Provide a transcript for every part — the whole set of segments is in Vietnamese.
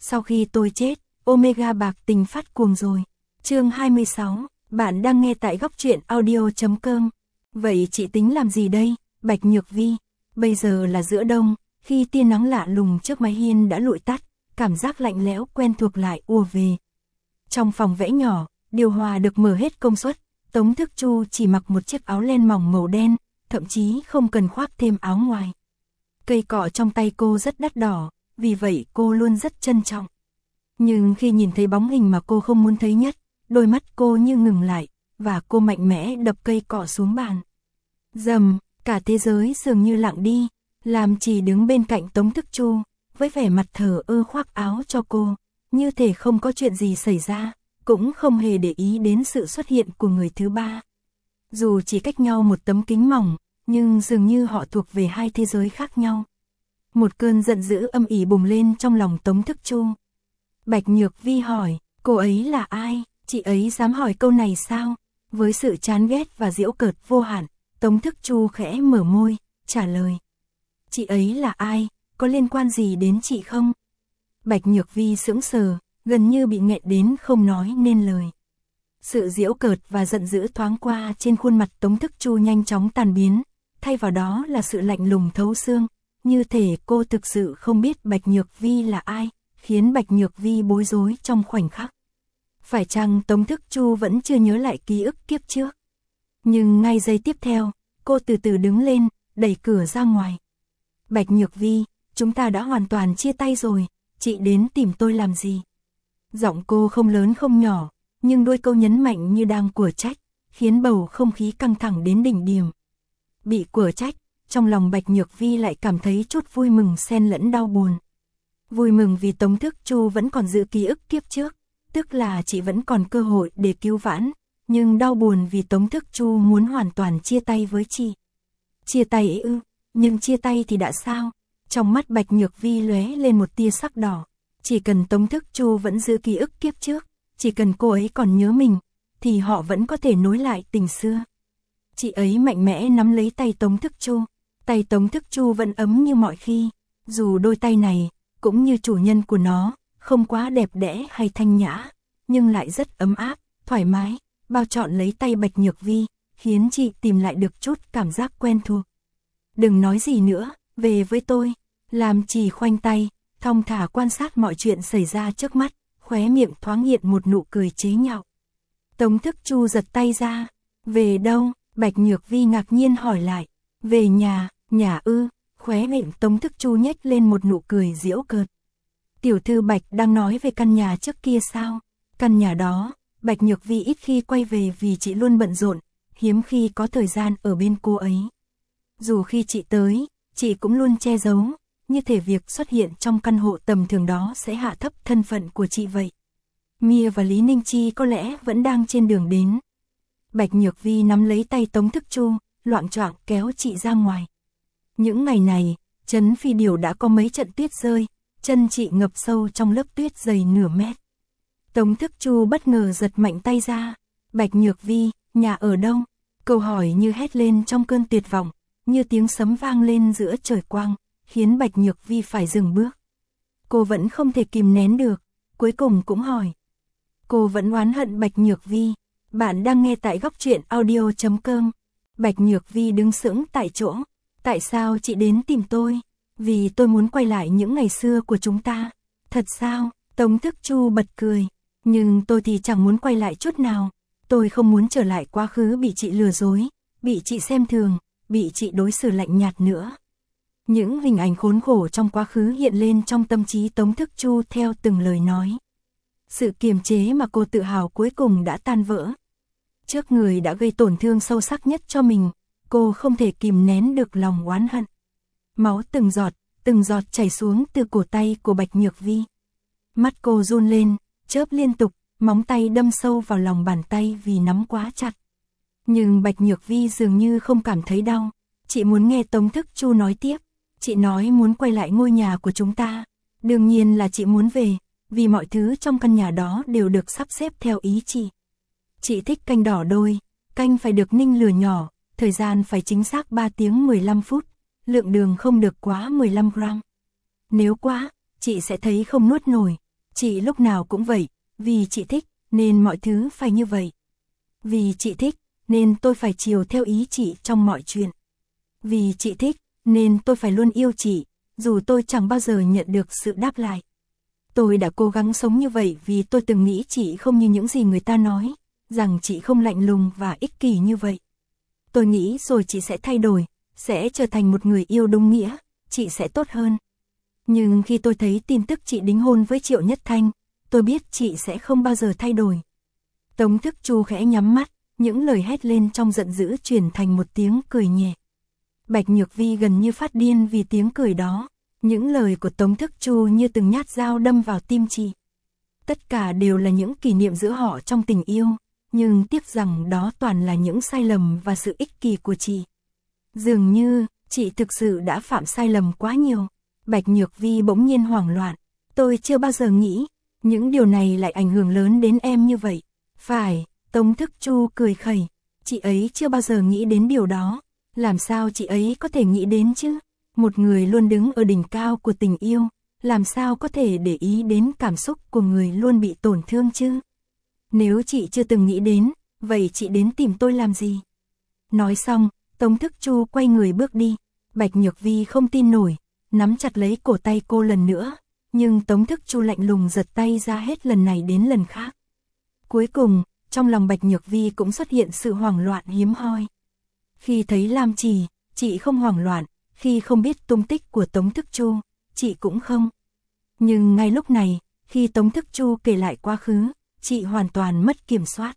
sau khi tôi chết, Omega bạc tình phát cuồng rồi. Chương 26, bạn đang nghe tại góc truyện audio.com. Vậy chị tính làm gì đây, Bạch Nhược Vi? Bây giờ là giữa đông, khi tia nắng lạ lùng trước mái hiên đã lụi tắt, cảm giác lạnh lẽo quen thuộc lại ùa về. Trong phòng vẽ nhỏ, điều hòa được mở hết công suất, Tống Thức Chu chỉ mặc một chiếc áo len mỏng màu đen, thậm chí không cần khoác thêm áo ngoài. Cây cọ trong tay cô rất đắt đỏ, vì vậy cô luôn rất trân trọng. Nhưng khi nhìn thấy bóng hình mà cô không muốn thấy nhất, đôi mắt cô như ngừng lại, và cô mạnh mẽ đập cây cọ xuống bàn. Rầm, cả thế giới dường như lặng đi, làm chỉ đứng bên cạnh Tống Thức Chu, với vẻ mặt thờ ơ khoác áo cho cô, như thể không có chuyện gì xảy ra, cũng không hề để ý đến sự xuất hiện của người thứ ba. Dù chỉ cách nhau một tấm kính mỏng, nhưng dường như họ thuộc về hai thế giới khác nhau. Một cơn giận dữ âm ỉ bùng lên trong lòng Tống Thức Chu. Bạch Nhược Vi hỏi, cô ấy là ai? Chị ấy dám hỏi câu này sao? Với sự chán ghét và giễu cợt vô hạn, Tống Thức Chu khẽ mở môi, trả lời. Chị ấy là ai? Có liên quan gì đến chị không? Bạch Nhược Vi sững sờ, gần như bị nghẹn đến không nói nên lời. Sự giễu cợt và giận dữ thoáng qua trên khuôn mặt Tống Thức Chu nhanh chóng tan biến, thay vào đó là sự lạnh lùng thấu xương, như thể cô thực sự không biết Bạch Nhược Vi là ai, khiến Bạch Nhược Vi bối rối trong khoảnh khắc. Phải chăng Tống Thức Chu vẫn chưa nhớ lại ký ức kiếp trước? Nhưng ngay giây tiếp theo, cô từ từ đứng lên, đẩy cửa ra ngoài. Bạch Nhược Vi, chúng ta đã hoàn toàn chia tay rồi, chị đến tìm tôi làm gì? Giọng cô không lớn không nhỏ, nhưng đôi câu nhấn mạnh như đang quở trách, khiến bầu không khí căng thẳng đến đỉnh điểm. Bị quở trách, trong lòng Bạch Nhược Vi lại cảm thấy chút vui mừng xen lẫn đau buồn. Vui mừng vì Tống Thức Chu vẫn còn giữ ký ức kiếp trước, tức là chị vẫn còn cơ hội để cứu vãn, nhưng đau buồn vì Tống Thức Chu muốn hoàn toàn chia tay với chị. Chia tay ấy ư, nhưng chia tay thì đã sao? Trong mắt Bạch Nhược Vi lóe lên một tia sắc đỏ. Chỉ cần Tống Thức Chu vẫn giữ ký ức kiếp trước, chỉ cần cô ấy còn nhớ mình, thì họ vẫn có thể nối lại tình xưa. Chị ấy mạnh mẽ nắm lấy tay Tống Thức Chu, tay Tống Thức Chu vẫn ấm như mọi khi, dù đôi tay này, cũng như chủ nhân của nó, không quá đẹp đẽ hay thanh nhã, nhưng lại rất ấm áp, thoải mái, bao trọn lấy tay Bạch Nhược Vi, khiến chị tìm lại được chút cảm giác quen thuộc. Đừng nói gì nữa, về với tôi, làm chỉ khoanh tay, thong thả quan sát mọi chuyện xảy ra trước mắt, khóe miệng thoáng hiện một nụ cười chế nhạo. Tống Thức Chu giật tay ra, về đâu? Bạch Nhược Vi ngạc nhiên hỏi lại, về nhà, nhà ư? Khóe miệng Tống Thức Chu nhếch lên một nụ cười giễu cợt. Tiểu thư Bạch đang nói về căn nhà trước kia sao? Căn nhà đó, Bạch Nhược Vi ít khi quay về vì chị luôn bận rộn, hiếm khi có thời gian ở bên cô ấy. Dù khi chị tới, chị cũng luôn che giấu, như thể việc xuất hiện trong căn hộ tầm thường đó sẽ hạ thấp thân phận của chị vậy. Mia và Lý Ninh Chi có lẽ vẫn đang trên đường đến. Bạch Nhược Vi nắm lấy tay Tống Thức Chu, loạng choạng kéo chị ra ngoài. Những ngày này, Trấn Phi Điểu đã có mấy trận tuyết rơi, chân chị ngập sâu trong lớp tuyết dày nửa mét. Tống Thức Chu bất ngờ giật mạnh tay ra. Bạch Nhược Vi, nhà ở đâu? Câu hỏi như hét lên trong cơn tuyệt vọng, như tiếng sấm vang lên giữa trời quang, khiến Bạch Nhược Vi phải dừng bước. Cô vẫn không thể kìm nén được, cuối cùng cũng hỏi. Cô vẫn oán hận Bạch Nhược Vi. Bạn đang nghe tại góc truyện audio.com. Bạch Nhược Vi đứng sững tại chỗ. Tại sao chị đến tìm tôi? Vì tôi muốn quay lại những ngày xưa của chúng ta. Thật sao? Tống Thức Chu bật cười. Nhưng tôi thì chẳng muốn quay lại chút nào. Tôi không muốn trở lại quá khứ bị chị lừa dối, bị chị xem thường, bị chị đối xử lạnh nhạt nữa. Những hình ảnh khốn khổ trong quá khứ hiện lên trong tâm trí Tống Thức Chu theo từng lời nói. Sự kiềm chế mà cô tự hào cuối cùng đã tan vỡ. Trước người đã gây tổn thương sâu sắc nhất cho mình, cô không thể kìm nén được lòng oán hận. Máu từng giọt chảy xuống từ cổ tay của Bạch Nhược Vi. Mắt cô run lên, chớp liên tục, móng tay đâm sâu vào lòng bàn tay vì nắm quá chặt. Nhưng Bạch Nhược Vi dường như không cảm thấy đau. Chị muốn nghe Tống Thức Chu nói tiếp. Chị nói muốn quay lại ngôi nhà của chúng ta. Đương nhiên là chị muốn về, vì mọi thứ trong căn nhà đó đều được sắp xếp theo ý chị. Chị thích canh đỏ đôi, canh phải được ninh lửa nhỏ, thời gian phải chính xác 3 tiếng 15 phút, lượng đường không được quá 15 gram. Nếu quá, chị sẽ thấy không nuốt nổi, Chị lúc nào cũng vậy, vì chị thích, nên mọi thứ phải như vậy. Vì chị thích, nên tôi phải chiều theo ý chị trong mọi chuyện. Vì chị thích, nên tôi phải luôn yêu chị, dù tôi chẳng bao giờ nhận được sự đáp lại. Tôi đã cố gắng sống như vậy vì tôi từng nghĩ chị không như những gì người ta nói, rằng chị không lạnh lùng và ích kỷ như vậy. Tôi nghĩ rồi chị sẽ thay đổi, sẽ trở thành một người yêu đúng nghĩa, chị sẽ tốt hơn. Nhưng khi tôi thấy tin tức chị đính hôn với Triệu Nhất Thanh, tôi biết chị sẽ không bao giờ thay đổi. Tống Thức Chu khẽ nhắm mắt, những lời hét lên trong giận dữ chuyển thành một tiếng cười nhẹ. Bạch Nhược Vi gần như phát điên vì tiếng cười đó, những lời của Tống Thức Chu như từng nhát dao đâm vào tim chị. Tất cả đều là những kỷ niệm giữa họ trong tình yêu, nhưng tiếc rằng đó toàn là những sai lầm và sự ích kỷ của chị. Dường như, chị thực sự đã phạm sai lầm quá nhiều. Bạch Nhược Vi bỗng nhiên hoảng loạn. Tôi chưa bao giờ nghĩ, những điều này lại ảnh hưởng lớn đến em như vậy. Phải, Tống Thức Chu cười khẩy. Chị ấy chưa bao giờ nghĩ đến điều đó. Làm sao chị ấy có thể nghĩ đến chứ? Một người luôn đứng ở đỉnh cao của tình yêu, làm sao có thể để ý đến cảm xúc của người luôn bị tổn thương chứ? Nếu chị chưa từng nghĩ đến, vậy chị đến tìm tôi làm gì? Nói xong, Tống Thức Chu quay người bước đi. Bạch Nhược Vi không tin nổi, nắm chặt lấy cổ tay cô lần nữa, nhưng Tống Thức Chu lạnh lùng giật tay ra hết lần này đến lần khác. Cuối cùng, trong lòng Bạch Nhược Vi cũng xuất hiện sự hoảng loạn hiếm hoi. Khi thấy Lam Trì, chị không hoảng loạn, khi không biết tung tích của Tống Thức Chu, chị cũng không. Nhưng ngay lúc này, khi Tống Thức Chu kể lại quá khứ, chị hoàn toàn mất kiểm soát.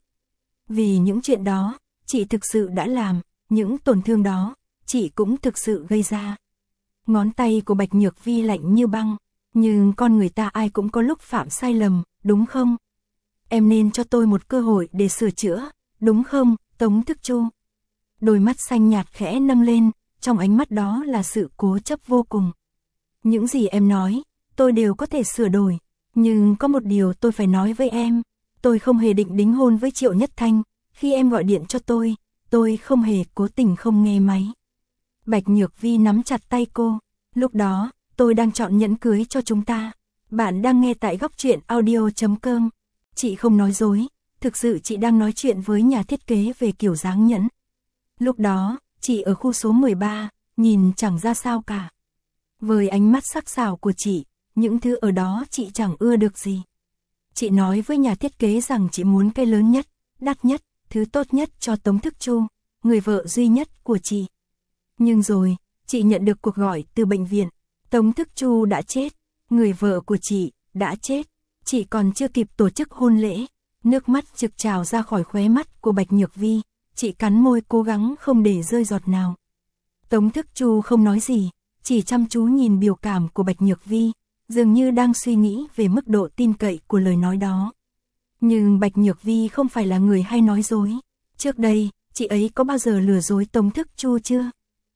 Vì những chuyện đó, chị thực sự đã làm, những tổn thương đó, chị cũng thực sự gây ra. Ngón tay của Bạch Nhược Vi lạnh như băng, nhưng con người ta ai cũng có lúc phạm sai lầm, đúng không? Em nên cho tôi một cơ hội để sửa chữa, đúng không, Tống Thức Chu? Đôi mắt xanh nhạt khẽ nâng lên, trong ánh mắt đó là sự cố chấp vô cùng. Những gì em nói, tôi đều có thể sửa đổi, nhưng có một điều tôi phải nói với em, tôi không hề định đính hôn với Triệu Nhất Thanh, khi em gọi điện cho tôi không hề cố tình không nghe máy. Bạch Nhược Vi nắm chặt tay cô, lúc đó, tôi đang chọn nhẫn cưới cho chúng ta. Bạn đang nghe tại Góc Truyện Audio.com. Chị không nói dối, thực sự chị đang nói chuyện với nhà thiết kế về kiểu dáng nhẫn. Lúc đó, chị ở khu số 13, nhìn chẳng ra sao cả. Với ánh mắt sắc sảo của chị, những thứ ở đó chị chẳng ưa được gì. Chị nói với nhà thiết kế rằng chị muốn cái lớn nhất, đắt nhất, thứ tốt nhất cho Tống Thức Chu, người vợ duy nhất của chị. Nhưng rồi, chị nhận được cuộc gọi từ bệnh viện. Tống Thức Chu đã chết, người vợ của chị đã chết. Chị còn chưa kịp tổ chức hôn lễ, nước mắt trực trào ra khỏi khóe mắt của Bạch Nhược Vi. Chị cắn môi cố gắng không để rơi giọt nào. Tống Thức Chu không nói gì, chỉ chăm chú nhìn biểu cảm của Bạch Nhược Vi, dường như đang suy nghĩ về mức độ tin cậy của lời nói đó. Nhưng Bạch Nhược Vi không phải là người hay nói dối. Trước đây, chị ấy có bao giờ lừa dối Tống Thức Chu chưa?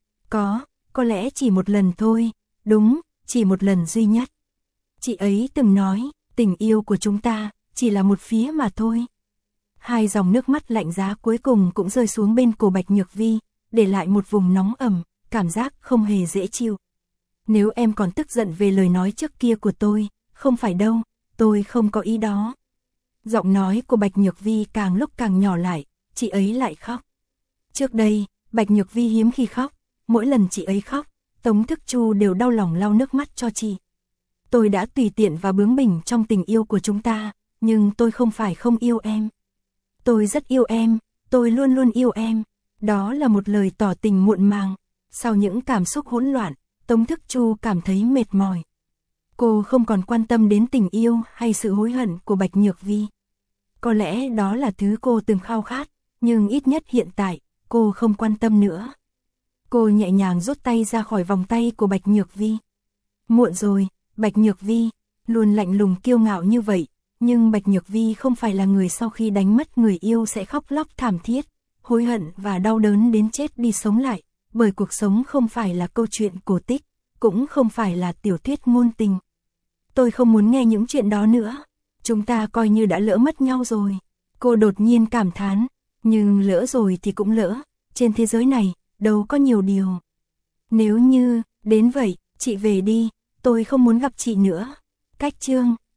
Có lẽ chỉ một lần thôi, đúng, chỉ một lần duy nhất. Chị ấy từng nói, tình yêu của chúng ta, chỉ là một phía mà thôi. Hai dòng nước mắt lạnh giá cuối cùng cũng rơi xuống bên cổ Bạch Nhược Vi, để lại một vùng nóng ẩm, cảm giác không hề dễ chịu. Nếu em còn tức giận về lời nói trước kia của tôi, không phải đâu, tôi không có ý đó. Giọng nói của Bạch Nhược Vi càng lúc càng nhỏ lại, chị ấy lại khóc. Trước đây, Bạch Nhược Vi hiếm khi khóc, mỗi lần chị ấy khóc, Tống Thức Chu đều đau lòng lau nước mắt cho chị. Tôi đã tùy tiện và bướng bỉnh trong tình yêu của chúng ta, nhưng tôi không phải không yêu em. Tôi rất yêu em, tôi luôn luôn yêu em. Đó là một lời tỏ tình muộn màng. Sau những cảm xúc hỗn loạn, Tống Thức Chu cảm thấy mệt mỏi. Cô không còn quan tâm đến tình yêu hay sự hối hận của Bạch Nhược Vi. Có lẽ đó là thứ cô từng khao khát, nhưng ít nhất hiện tại, cô không quan tâm nữa. Cô nhẹ nhàng rút tay ra khỏi vòng tay của Bạch Nhược Vi. Muộn rồi, Bạch Nhược Vi, luôn lạnh lùng kiêu ngạo như vậy, nhưng Bạch Nhược Vi không phải là người sau khi đánh mất người yêu sẽ khóc lóc thảm thiết, hối hận và đau đớn đến chết đi sống lại, bởi cuộc sống không phải là câu chuyện cổ tích, cũng không phải là tiểu thuyết ngôn tình. Tôi không muốn nghe những chuyện đó nữa, chúng ta coi như đã lỡ mất nhau rồi. Cô đột nhiên cảm thán, nhưng lỡ rồi thì cũng lỡ, trên thế giới này, đâu có nhiều điều. Nếu như, đến vậy, chị về đi, tôi không muốn gặp chị nữa. Cách chương